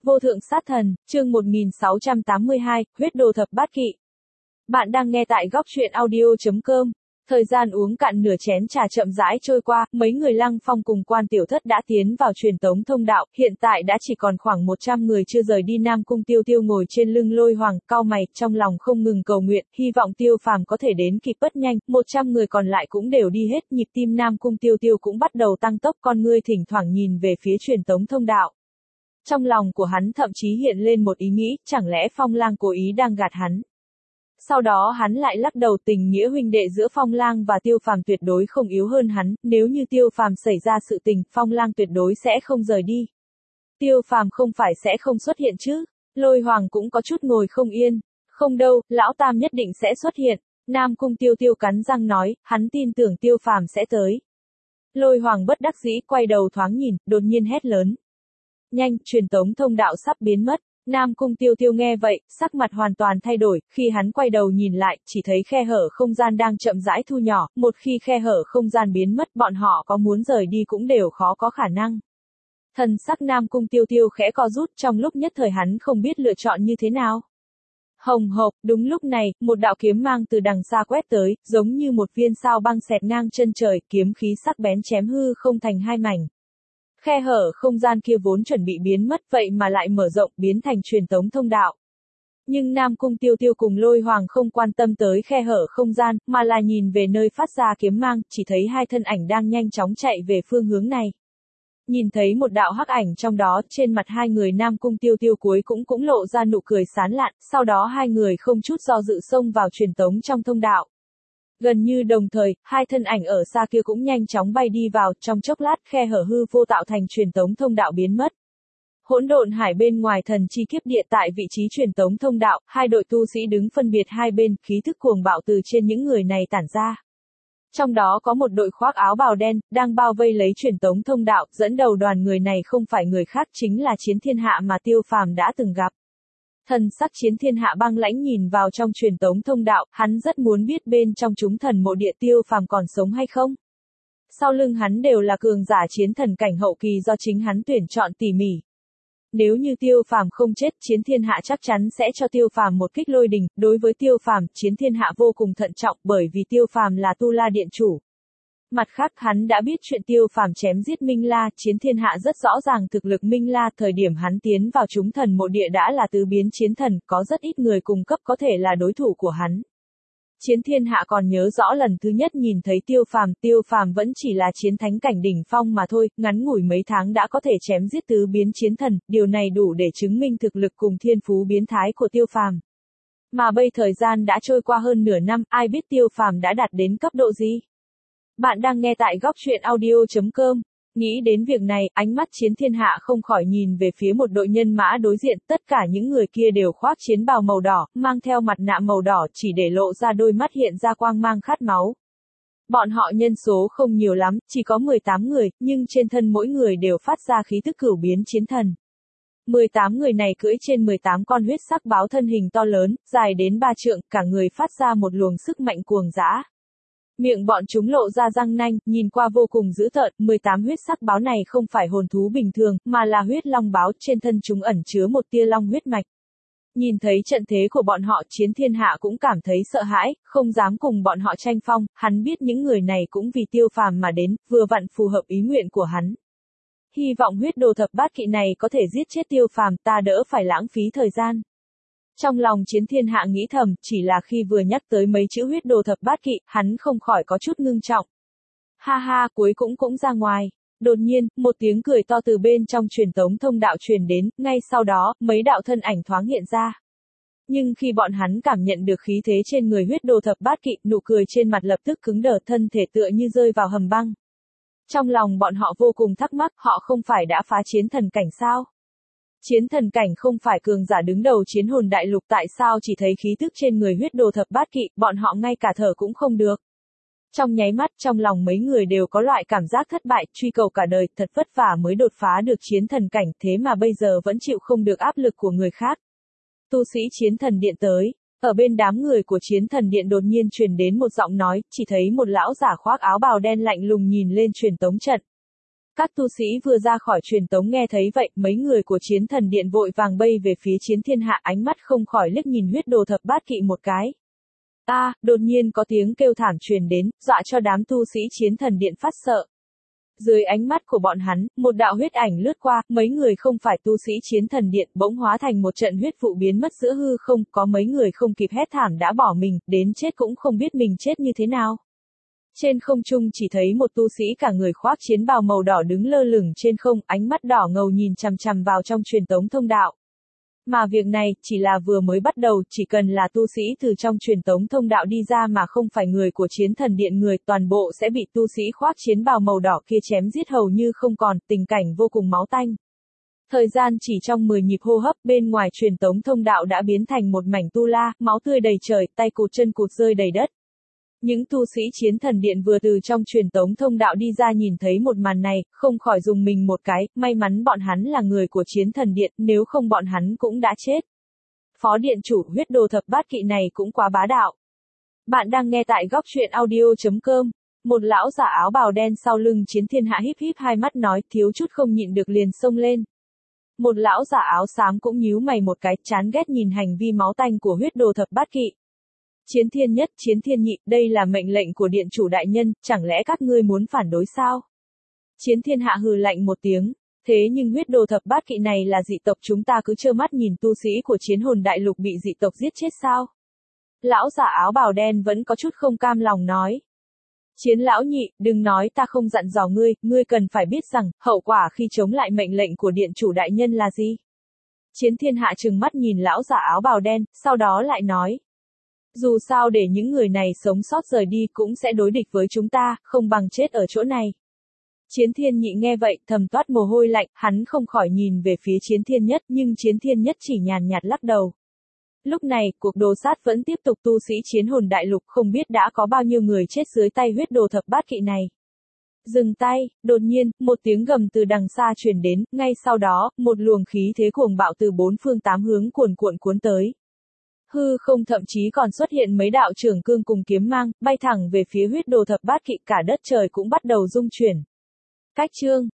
Vô thượng sát thần, chương 1682, huyết đồ thập bát kỵ. Bạn đang nghe tại góc truyện audio.com. Thời gian uống cạn nửa chén trà chậm rãi trôi qua, mấy người Lăng Phong cùng Quan Tiểu Thất đã tiến vào truyền tống thông đạo, hiện tại đã chỉ còn khoảng 100 người chưa rời đi. Nam Cung Tiêu Tiêu ngồi trên lưng Lôi Hoàng, cau mày, trong lòng không ngừng cầu nguyện, hy vọng Tiêu Phàm có thể đến kịp bất nhanh. 100 người còn lại cũng đều đi hết, nhịp tim Nam Cung Tiêu Tiêu cũng bắt đầu tăng tốc, con ngươi thỉnh thoảng nhìn về phía truyền tống thông đạo. Trong lòng của hắn thậm chí hiện lên một ý nghĩ, chẳng lẽ Phong Lang cố ý đang gạt hắn. Sau đó hắn lại lắc đầu, tình nghĩa huynh đệ giữa Phong Lang và Tiêu Phàm tuyệt đối không yếu hơn hắn, nếu như Tiêu Phàm xảy ra sự tình, Phong Lang tuyệt đối sẽ không rời đi. Tiêu Phàm không phải sẽ không xuất hiện chứ? Lôi Hoàng cũng có chút ngồi không yên. Không đâu, lão tam nhất định sẽ xuất hiện. Nam Cung Tiêu Tiêu cắn răng nói, hắn tin tưởng Tiêu Phàm sẽ tới. Lôi Hoàng bất đắc dĩ quay đầu thoáng nhìn, đột nhiên hét lớn. Nhanh, truyền tống thông đạo sắp biến mất. Nam Cung Tiêu Tiêu nghe vậy, sắc mặt hoàn toàn thay đổi, khi hắn quay đầu nhìn lại, chỉ thấy khe hở không gian đang chậm rãi thu nhỏ, một khi khe hở không gian biến mất, bọn họ có muốn rời đi cũng đều khó có khả năng. Thần sắc Nam Cung Tiêu Tiêu khẽ co rút, trong lúc nhất thời hắn không biết lựa chọn như thế nào. Hồng hộc, đúng lúc này, một đạo kiếm mang từ đằng xa quét tới, giống như một viên sao băng xẹt ngang chân trời, kiếm khí sắc bén chém hư không thành hai mảnh. Khe hở không gian kia vốn chuẩn bị biến mất vậy mà lại mở rộng biến thành truyền tống thông đạo. Nhưng Nam Cung Tiêu Tiêu cùng Lôi Hoàng không quan tâm tới khe hở không gian, mà là nhìn về nơi phát ra kiếm mang, chỉ thấy hai thân ảnh đang nhanh chóng chạy về phương hướng này. Nhìn thấy một đạo hắc ảnh trong đó, trên mặt hai người Nam Cung Tiêu Tiêu cuối cũng lộ ra nụ cười sán lạn, sau đó hai người không chút do dự xông vào truyền tống trong thông đạo. Gần như đồng thời, hai thân ảnh ở xa kia cũng nhanh chóng bay đi vào, trong chốc lát khe hở hư vô tạo thành truyền tống thông đạo biến mất. Hỗn độn hải bên ngoài thần chi kiếp địa tại vị trí truyền tống thông đạo, hai đội tu sĩ đứng phân biệt hai bên, khí thức cuồng bạo từ trên những người này tản ra. Trong đó có một đội khoác áo bào đen, đang bao vây lấy truyền tống thông đạo, dẫn đầu đoàn người này không phải người khác chính là Chiến Thiên Hạ mà Tiêu Phàm đã từng gặp. Thần sắc Chiến Thiên Hạ băng lãnh nhìn vào trong truyền tống thông đạo, hắn rất muốn biết bên trong chúng thần mộ địa Tiêu Phàm còn sống hay không. Sau lưng hắn đều là cường giả chiến thần cảnh hậu kỳ do chính hắn tuyển chọn tỉ mỉ. Nếu như Tiêu Phàm không chết, Chiến Thiên Hạ chắc chắn sẽ cho Tiêu Phàm một kích lôi đình. Đối với Tiêu Phàm, Chiến Thiên Hạ vô cùng thận trọng bởi vì Tiêu Phàm là Tu La Điện chủ. Mặt khác hắn đã biết chuyện Tiêu Phàm chém giết Minh La, Chiến Thiên Hạ rất rõ ràng thực lực Minh La, thời điểm hắn tiến vào chúng thần mộ địa đã là tứ biến chiến thần, có rất ít người cùng cấp có thể là đối thủ của hắn. Chiến Thiên Hạ còn nhớ rõ lần thứ nhất nhìn thấy Tiêu Phàm vẫn chỉ là chiến thánh cảnh đỉnh phong mà thôi, ngắn ngủi mấy tháng đã có thể chém giết tứ biến chiến thần, điều này đủ để chứng minh thực lực cùng thiên phú biến thái của Tiêu Phàm. Mà bây thời gian đã trôi qua hơn nửa năm, ai biết Tiêu Phàm đã đạt đến cấp độ gì? Bạn đang nghe tại góc truyện audio.com. Nghĩ đến việc này, ánh mắt Chiến Thiên Hạ không khỏi nhìn về phía một đội nhân mã đối diện, tất cả những người kia đều khoác chiến bào màu đỏ, mang theo mặt nạ màu đỏ chỉ để lộ ra đôi mắt hiện ra quang mang khát máu. Bọn họ nhân số không nhiều lắm, chỉ có 18 người, nhưng trên thân mỗi người đều phát ra khí tức cửu biến chiến thần. 18 người này cưỡi trên 18 con huyết sắc báo thân hình to lớn, dài đến 3 trượng, cả người phát ra một luồng sức mạnh cuồng dã. Miệng bọn chúng lộ ra răng nanh, nhìn qua vô cùng dữ tợn, 18 huyết sắc báo này không phải hồn thú bình thường, mà là huyết long báo, trên thân chúng ẩn chứa một tia long huyết mạch. Nhìn thấy trận thế của bọn họ, Chiến Thiên Hạ cũng cảm thấy sợ hãi, không dám cùng bọn họ tranh phong, hắn biết những người này cũng vì Tiêu Phàm mà đến, vừa vặn phù hợp ý nguyện của hắn. Hy vọng huyết đồ thập bát kỵ này có thể giết chết Tiêu Phàm, ta đỡ phải lãng phí thời gian. Trong lòng Chiến Thiên Hạ nghĩ thầm, chỉ là khi vừa nhắc tới mấy chữ huyết đồ thập bát kỵ, hắn không khỏi có chút ngưng trọng. Ha ha, cuối cũng ra ngoài. Đột nhiên, một tiếng cười to từ bên trong truyền tống thông đạo truyền đến, ngay sau đó, mấy đạo thân ảnh thoáng hiện ra. Nhưng khi bọn hắn cảm nhận được khí thế trên người huyết đồ thập bát kỵ, nụ cười trên mặt lập tức cứng đờ, thân thể tựa như rơi vào hầm băng. Trong lòng bọn họ vô cùng thắc mắc, họ không phải đã phá chiến thần cảnh sao? Chiến thần cảnh không phải cường giả đứng đầu chiến hồn đại lục, tại sao chỉ thấy khí tức trên người huyết đồ thập bát kỵ, bọn họ ngay cả thở cũng không được. Trong nháy mắt, trong lòng mấy người đều có loại cảm giác thất bại, truy cầu cả đời, thật vất vả mới đột phá được chiến thần cảnh, thế mà bây giờ vẫn chịu không được áp lực của người khác. Tu sĩ Chiến Thần Điện tới. Ở bên đám người của Chiến Thần Điện đột nhiên truyền đến một giọng nói, chỉ thấy một lão giả khoác áo bào đen lạnh lùng nhìn lên truyền tống trận. Các tu sĩ vừa ra khỏi truyền tống nghe thấy vậy, mấy người của chiến thần điện vội vàng bay về phía chiến thiên hạ, ánh mắt không khỏi liếc nhìn huyết đồ thập bát kỵ một cái. Đột nhiên có tiếng kêu thảm truyền đến, dọa cho đám tu sĩ chiến thần điện phát sợ. Dưới ánh mắt của bọn hắn, một đạo huyết ảnh lướt qua, mấy người không phải tu sĩ chiến thần điện bỗng hóa thành một trận huyết vụ biến mất giữa hư không, có mấy người không kịp hét thảm đã bỏ mình, đến chết cũng không biết mình chết như thế nào. Trên không trung chỉ thấy một tu sĩ cả người khoác chiến bào màu đỏ đứng lơ lửng trên không, ánh mắt đỏ ngầu nhìn chằm chằm vào trong truyền tống thông đạo. Mà việc này, chỉ là vừa mới bắt đầu, chỉ cần là tu sĩ từ trong truyền tống thông đạo đi ra mà không phải người của chiến thần điện người, toàn bộ sẽ bị tu sĩ khoác chiến bào màu đỏ kia chém giết hầu như không còn, tình cảnh vô cùng máu tanh. Thời gian chỉ trong 10 nhịp hô hấp, bên ngoài truyền tống thông đạo đã biến thành một mảnh tu la, máu tươi đầy trời, tay cụt chân cụt rơi đầy đất. Những tu sĩ chiến thần điện vừa từ trong truyền tống thông đạo đi ra nhìn thấy một màn này, không khỏi rùng mình một cái, may mắn bọn hắn là người của chiến thần điện, nếu không bọn hắn cũng đã chết. Phó điện chủ huyết đồ thập bát kỵ này cũng quá bá đạo. Bạn đang nghe tại góc truyện audio.com. Một lão giả áo bào đen sau lưng chiến thiên hạ híp híp hai mắt nói, thiếu chút không nhịn được liền xông lên. Một lão giả áo xám cũng nhíu mày một cái, chán ghét nhìn hành vi máu tanh của huyết đồ thập bát kỵ. Chiến thiên nhất, chiến thiên nhị, đây là mệnh lệnh của điện chủ đại nhân, chẳng lẽ các ngươi muốn phản đối sao? Chiến thiên hạ hừ lạnh một tiếng, thế nhưng huyết đồ thập bát kỵ này là dị tộc, chúng ta cứ trơ mắt nhìn tu sĩ của chiến hồn đại lục bị dị tộc giết chết sao? Lão giả áo bào đen vẫn có chút không cam lòng nói. Chiến lão nhị, đừng nói ta không dặn dò ngươi cần phải biết rằng, hậu quả khi chống lại mệnh lệnh của điện chủ đại nhân là gì? Chiến thiên hạ trừng mắt nhìn lão giả áo bào đen, sau đó lại nói. Dù sao để những người này sống sót rời đi cũng sẽ đối địch với chúng ta, không bằng chết ở chỗ này. Chiến thiên nhị nghe vậy, thầm toát mồ hôi lạnh, hắn không khỏi nhìn về phía chiến thiên nhất, nhưng chiến thiên nhất chỉ nhàn nhạt lắc đầu. Lúc này, cuộc đồ sát vẫn tiếp tục, tu sĩ chiến hồn đại lục không biết đã có bao nhiêu người chết dưới tay huyết đồ thập bát kỵ này. Dừng tay, đột nhiên, một tiếng gầm từ đằng xa truyền đến, ngay sau đó, một luồng khí thế cuồng bạo từ bốn phương tám hướng cuồn cuộn cuốn tới. Hư không thậm chí còn xuất hiện mấy đạo trường cương cùng kiếm mang, bay thẳng về phía huyết đồ thập bát kỵ, cả đất trời cũng bắt đầu rung chuyển. Cách chương